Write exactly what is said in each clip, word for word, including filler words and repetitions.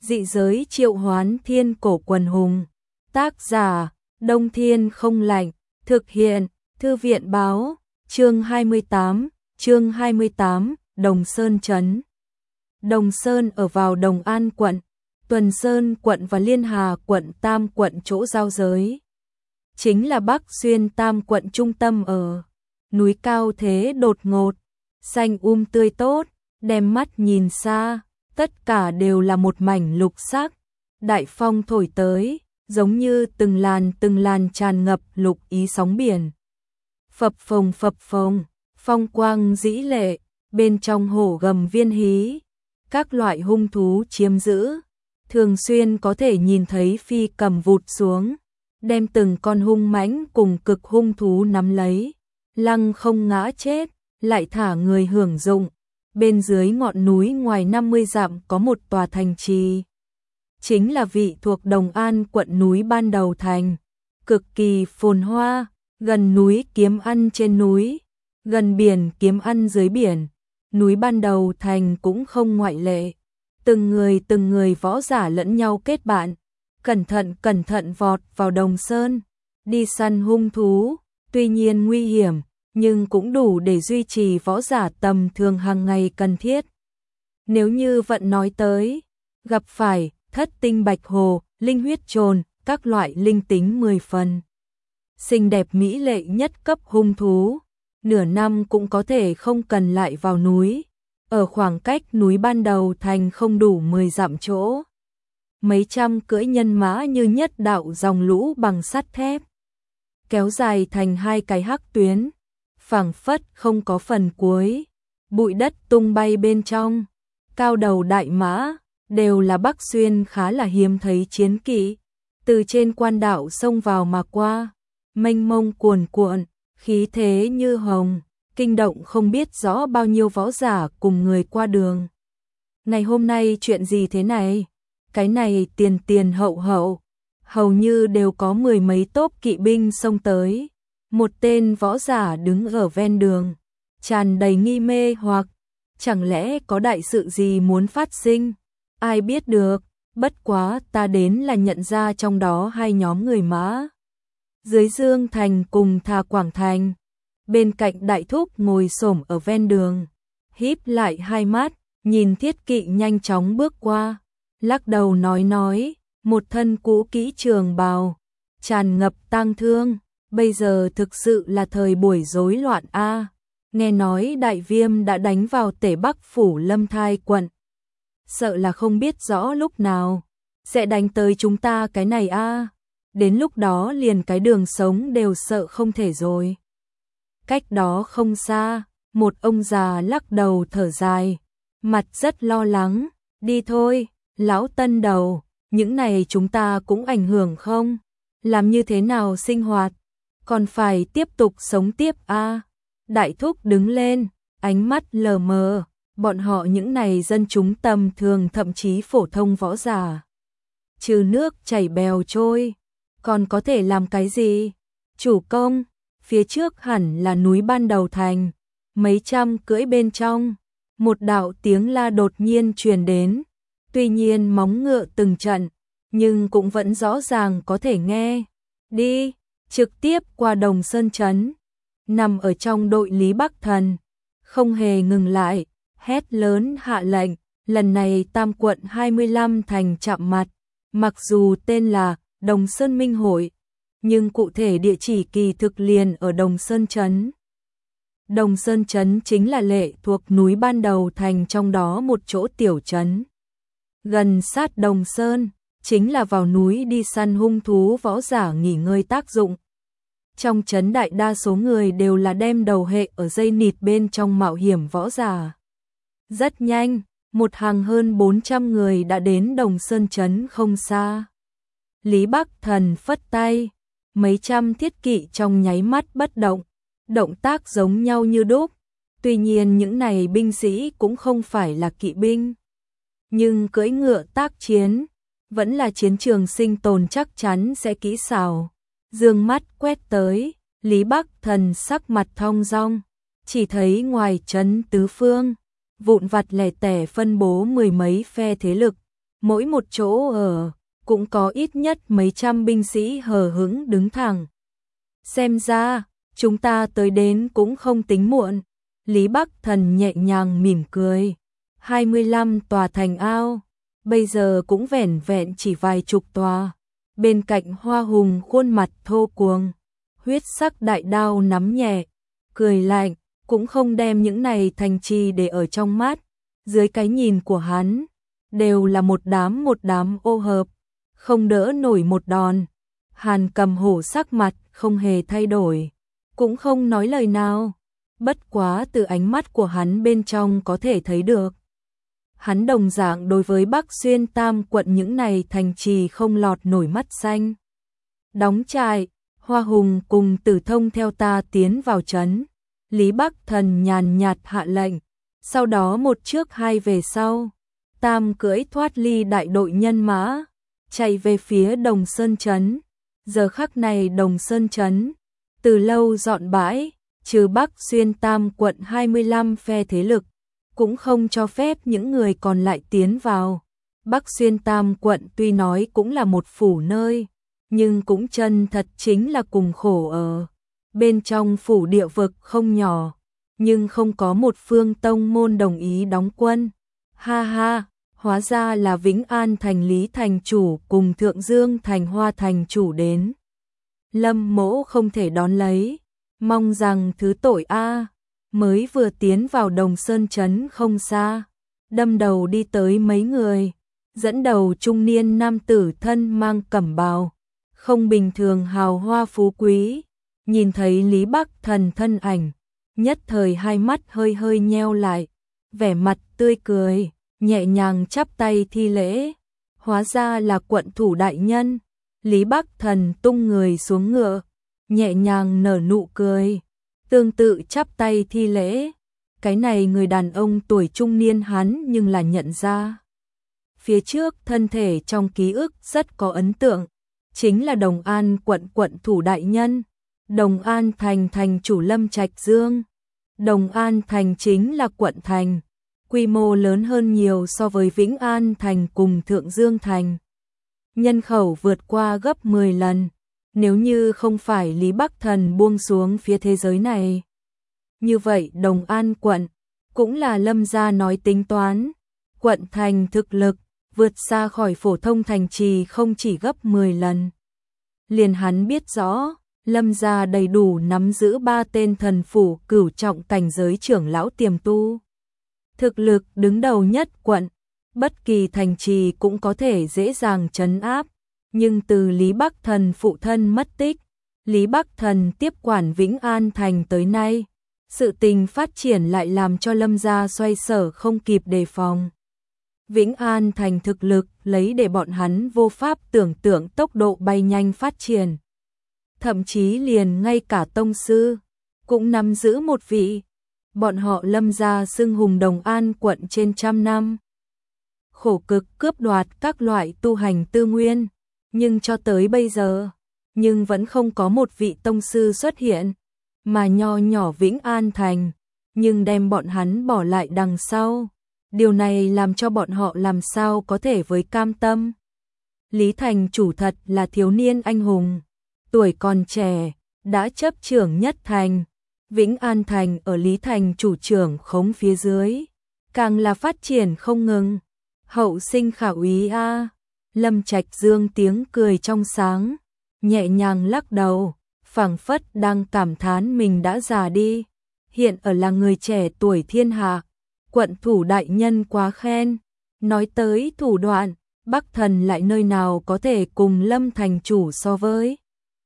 Dị giới triệu hoán thiên cổ quần hùng. Tác giả, Đông Thiên Không Lạnh. Thực hiện, Thư viện Báo. Chương hai mươi tám, chương hai mươi tám, Đồng Sơn Trấn. Đồng Sơn ở vào Đồng An quận, Tuần Sơn quận và Liên Hà quận Tam quận chỗ giao giới. Chính là Bắc Xuyên Tam quận trung tâm ở. Núi cao thế đột ngột, xanh um tươi tốt, đem mắt nhìn xa, tất cả đều là một mảnh lục sắc. Đại phong thổi tới, giống như từng làn từng làn tràn ngập lục ý sóng biển. Phập phồng phập phồng, phong quang dĩ lệ, bên trong hổ gầm viên hí, các loại hung thú chiếm giữ, thường xuyên có thể nhìn thấy phi cầm vụt xuống, đem từng con hung mãnh cùng cực hung thú nắm lấy, lăng không ngã chết, lại thả người hưởng dụng. Bên dưới ngọn núi ngoài năm mươi dặm có một tòa thành trì, chính là vị thuộc Đồng An quận núi Ban Đầu Thành, cực kỳ phồn hoa, gần núi kiếm ăn trên núi, gần biển kiếm ăn dưới biển, núi Ban Đầu Thành cũng không ngoại lệ. Từng người từng người võ giả lẫn nhau kết bạn, cẩn thận cẩn thận vọt vào Đồng Sơn, đi săn hung thú, tuy nhiên nguy hiểm, nhưng cũng đủ để duy trì võ giả tầm thường hàng ngày cần thiết. Nếu như vận nói tới, gặp phải thất tinh bạch hồ, linh huyết trồn, các loại linh tính mười phần. Xinh đẹp mỹ lệ nhất cấp hung thú, nửa năm cũng có thể không cần lại vào núi, ở khoảng cách núi Ban Đầu Thành không đủ mười dặm chỗ. Mấy trăm cưỡi nhân mã như nhất đạo dòng lũ bằng sắt thép, kéo dài thành hai cái hắc tuyến, phảng phất không có phần cuối, bụi đất tung bay bên trong, cao đầu đại mã, đều là Bắc Xuyên khá là hiếm thấy chiến kỵ, từ trên quan đạo xông vào mà qua, mênh mông cuồn cuộn, khí thế như hồng, kinh động không biết rõ bao nhiêu võ giả cùng người qua đường. Ngày hôm nay chuyện gì thế này? Cái này tiền tiền hậu hậu, hầu như đều có mười mấy tốp kỵ binh xông tới. Một tên võ giả đứng ở ven đường, tràn đầy nghi mê hoặc, chẳng lẽ có đại sự gì muốn phát sinh? Ai biết được, bất quá ta đến là nhận ra trong đó hai nhóm người mã. Dưới Dương Thành cùng Thà Quảng Thành, bên cạnh đại thúc ngồi xổm ở ven đường, híp lại hai mắt, nhìn thiết kỵ nhanh chóng bước qua, lắc đầu nói nói, một thân cũ kỹ trường bào, tràn ngập tang thương. Bây giờ thực sự là thời buổi rối loạn a. À. Nghe nói Đại Viêm đã đánh vào Tể Bắc phủ Lâm Thai quận. Sợ là không biết rõ lúc nào sẽ đánh tới chúng ta cái này a. À. Đến lúc đó liền cái đường sống đều sợ không thể rồi. Cách đó không xa, một ông già lắc đầu thở dài, mặt rất lo lắng, đi thôi, lão tân đầu, những này chúng ta cũng ảnh hưởng không? Làm như thế nào sinh hoạt? Còn phải tiếp tục sống tiếp a. À. Đại thúc đứng lên, ánh mắt lờ mờ, bọn họ những này dân chúng tầm thường thậm chí phổ thông võ giả. Trừ nước chảy bèo trôi, còn có thể làm cái gì? Chủ công, phía trước hẳn là núi Ban Đầu Thành, mấy trăm cưỡi bên trong, một đạo tiếng la đột nhiên truyền đến, tuy nhiên móng ngựa từng trận, nhưng cũng vẫn rõ ràng có thể nghe. Đi! Trực tiếp qua Đồng Sơn Trấn, nằm ở trong đội Lý Bắc Thần, không hề ngừng lại, hét lớn hạ lệnh, lần này Tam quận hai mươi lăm thành chạm mặt, mặc dù tên là Đồng Sơn Minh Hội, nhưng cụ thể địa chỉ kỳ thực liền ở Đồng Sơn Trấn. Đồng Sơn Trấn chính là lệ thuộc núi Ban Đầu Thành trong đó một chỗ tiểu trấn. Gần sát Đồng Sơn, chính là vào núi đi săn hung thú võ giả nghỉ ngơi tác dụng. Trong trấn đại đa số người đều là đem đầu hệ ở dây nịt bên trong mạo hiểm võ giả. Rất nhanh, một hàng hơn bốn trăm người đã đến Đồng Sơn Trấn không xa. Lý Bắc Thần phất tay, mấy trăm thiết kỵ trong nháy mắt bất động, động tác giống nhau như đúc. Tuy nhiên những này binh sĩ cũng không phải là kỵ binh, nhưng cưỡi ngựa tác chiến, vẫn là chiến trường sinh tồn chắc chắn sẽ kỹ xảo. Dương mắt quét tới, Lý Bắc Thần sắc mặt thong dong, chỉ thấy ngoài trấn tứ phương, vụn vặt lẻ tẻ phân bố mười mấy phe thế lực, mỗi một chỗ ở cũng có ít nhất mấy trăm binh sĩ hờ hững đứng thẳng. Xem ra, chúng ta tới đến cũng không tính muộn. Lý Bắc Thần nhẹ nhàng mỉm cười. hai mươi lăm tòa thành ao, bây giờ cũng vẻn vẹn chỉ vài chục tòa. Bên cạnh Hoa Hùng khuôn mặt thô cuồng, huyết sắc đại đao nắm nhẹ, cười lạnh, cũng không đem những này thành trì để ở trong mắt. Dưới cái nhìn của hắn, đều là một đám một đám ô hợp, không đỡ nổi một đòn. Hàn Cầm Hổ sắc mặt không hề thay đổi, cũng không nói lời nào. Bất quá từ ánh mắt của hắn bên trong có thể thấy được. Hắn đồng dạng đối với Bắc Xuyên Tam quận những này thành trì không lọt nổi mắt xanh. Đóng trại, Hoa Hùng cùng Tử Thông theo ta tiến vào trấn. Lý Bắc Thần nhàn nhạt hạ lệnh, sau đó một trước hai về sau. Tam cưỡi thoát ly đại đội nhân mã, chạy về phía Đồng Sơn trấn. Giờ khắc này Đồng Sơn trấn từ lâu dọn bãi, trừ Bắc Xuyên Tam quận hai mươi lăm phe thế lực, cũng không cho phép những người còn lại tiến vào. Bắc Xuyên Tam quận tuy nói cũng là một phủ nơi, nhưng cũng chân thật chính là cùng khổ ở. Bên trong phủ địa vực không nhỏ, nhưng không có một phương tông môn đồng ý đóng quân. Ha ha, hóa ra là Vĩnh An thành Lý thành chủ cùng Thượng Dương thành Hoa thành chủ đến. Lâm Mỗ không thể đón lấy, mong rằng thứ tội a. Mới vừa tiến vào Đồng Sơn trấn không xa, đâm đầu đi tới mấy người, dẫn đầu trung niên nam tử thân mang cẩm bào, không bình thường hào hoa phú quý. Nhìn thấy Lý Bắc Thần thân ảnh, nhất thời hai mắt hơi hơi nheo lại, vẻ mặt tươi cười, nhẹ nhàng chắp tay thi lễ. Hóa ra là quận thủ đại nhân. Lý Bắc Thần tung người xuống ngựa, nhẹ nhàng nở nụ cười, tương tự chắp tay thi lễ. Cái này người đàn ông tuổi trung niên hắn nhưng là nhận ra. Phía trước thân thể trong ký ức rất có ấn tượng, chính là Đồng An quận quận thủ đại nhân, Đồng An thành thành chủ Lâm Trạch Dương. Đồng An thành chính là quận thành, quy mô lớn hơn nhiều so với Vĩnh An thành cùng Thượng Dương thành. Nhân khẩu vượt qua gấp mười lần, nếu như không phải Lý Bắc Thần buông xuống phía thế giới này. Như vậy Đồng An quận, cũng là Lâm gia nói tính toán, quận thành thực lực, vượt xa khỏi phổ thông thành trì không chỉ gấp mười lần. Liền hắn biết rõ, Lâm gia đầy đủ nắm giữ ba tên thần phủ cửu trọng cảnh giới trưởng lão tiềm tu. Thực lực đứng đầu nhất quận, bất kỳ thành trì cũng có thể dễ dàng trấn áp. Nhưng từ Lý Bắc Thần phụ thân mất tích, Lý Bắc Thần tiếp quản Vĩnh An thành tới nay, sự tình phát triển lại làm cho Lâm gia xoay sở không kịp đề phòng. Vĩnh An thành thực lực lấy để bọn hắn vô pháp tưởng tượng tốc độ bay nhanh phát triển. Thậm chí liền ngay cả tông sư cũng nắm giữ một vị. Bọn họ Lâm gia xưng hùng Đồng An quận trên trăm năm, khổ cực cướp đoạt các loại tu hành tư nguyên, nhưng cho tới bây giờ, nhưng vẫn không có một vị tông sư xuất hiện, mà nho nhỏ Vĩnh An thành, nhưng đem bọn hắn bỏ lại đằng sau. Điều này làm cho bọn họ làm sao có thể với cam tâm. Lý thành chủ thật là thiếu niên anh hùng, tuổi còn trẻ, đã chấp trưởng nhất thành. Vĩnh An thành ở Lý thành chủ trưởng khống phía dưới, càng là phát triển không ngừng. Hậu sinh khả úy a. Lâm Trạch Dương tiếng cười trong sáng, nhẹ nhàng lắc đầu, phảng phất đang cảm thán mình đã già đi, hiện ở là người trẻ tuổi thiên hạ. Quận thủ đại nhân quá khen, nói tới thủ đoạn, Bắc Thần lại nơi nào có thể cùng Lâm thành chủ so với.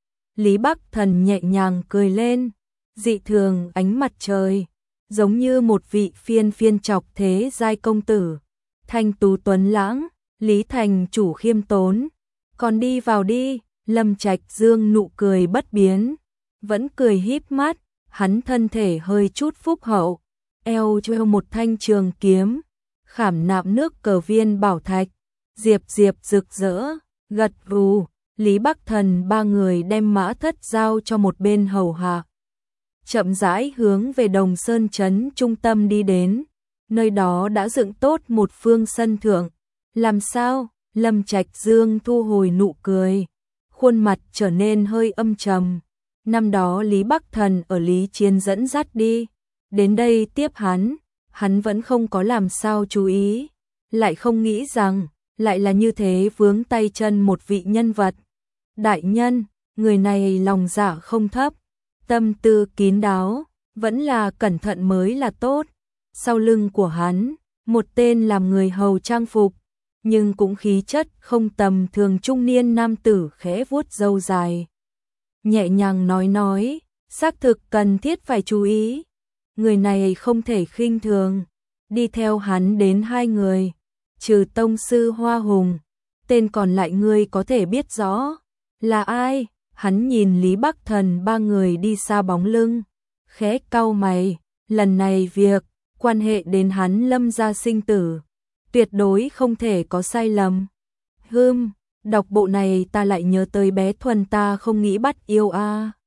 Lý Bắc Thần nhẹ nhàng cười lên, dị thường ánh mặt trời, giống như một vị phiên phiên chọc thế giai công tử, thanh tú tuấn lãng. Lý thành chủ khiêm tốn, còn đi vào đi. Lâm Trạch Dương nụ cười bất biến, vẫn cười híp mắt, hắn thân thể hơi chút phúc hậu, eo treo một thanh trường kiếm, khảm nạm nước cờ viên bảo thạch, diệp diệp rực rỡ, gật gù. Lý Bắc Thần ba người đem mã thất giao cho một bên hầu hạ, chậm rãi hướng về Đồng Sơn trấn trung tâm đi đến. Nơi đó đã dựng tốt một phương sân thượng, Làm sao? Lâm Trạch Dương thu hồi nụ cười, khuôn mặt trở nên hơi âm trầm. Năm đó Lý Bắc Thần ở Lý Chiến dẫn dắt đi, đến đây tiếp hắn, hắn vẫn không có làm sao chú ý, lại không nghĩ rằng, lại là như thế vướng tay chân một vị nhân vật. Đại nhân, người này lòng dạ không thấp, tâm tư kín đáo, vẫn là cẩn thận mới là tốt. Sau lưng của hắn, một tên làm người hầu trang phục, nhưng cũng khí chất không tầm thường trung niên nam tử khẽ vuốt râu dài. Nhẹ nhàng nói nói, xác thực cần thiết phải chú ý. Người này không thể khinh thường. Đi theo hắn đến hai người, trừ tông sư Hoa Hùng, tên còn lại ngươi có thể biết rõ là ai? Hắn nhìn Lý Bắc Thần ba người đi xa bóng lưng, khẽ cau mày, lần này việc quan hệ đến hắn Lâm gia sinh tử, tuyệt đối không thể có sai lầm. Hừm, đọc bộ này ta lại nhớ tới bé Thuần ta không nghĩ bắt yêu a.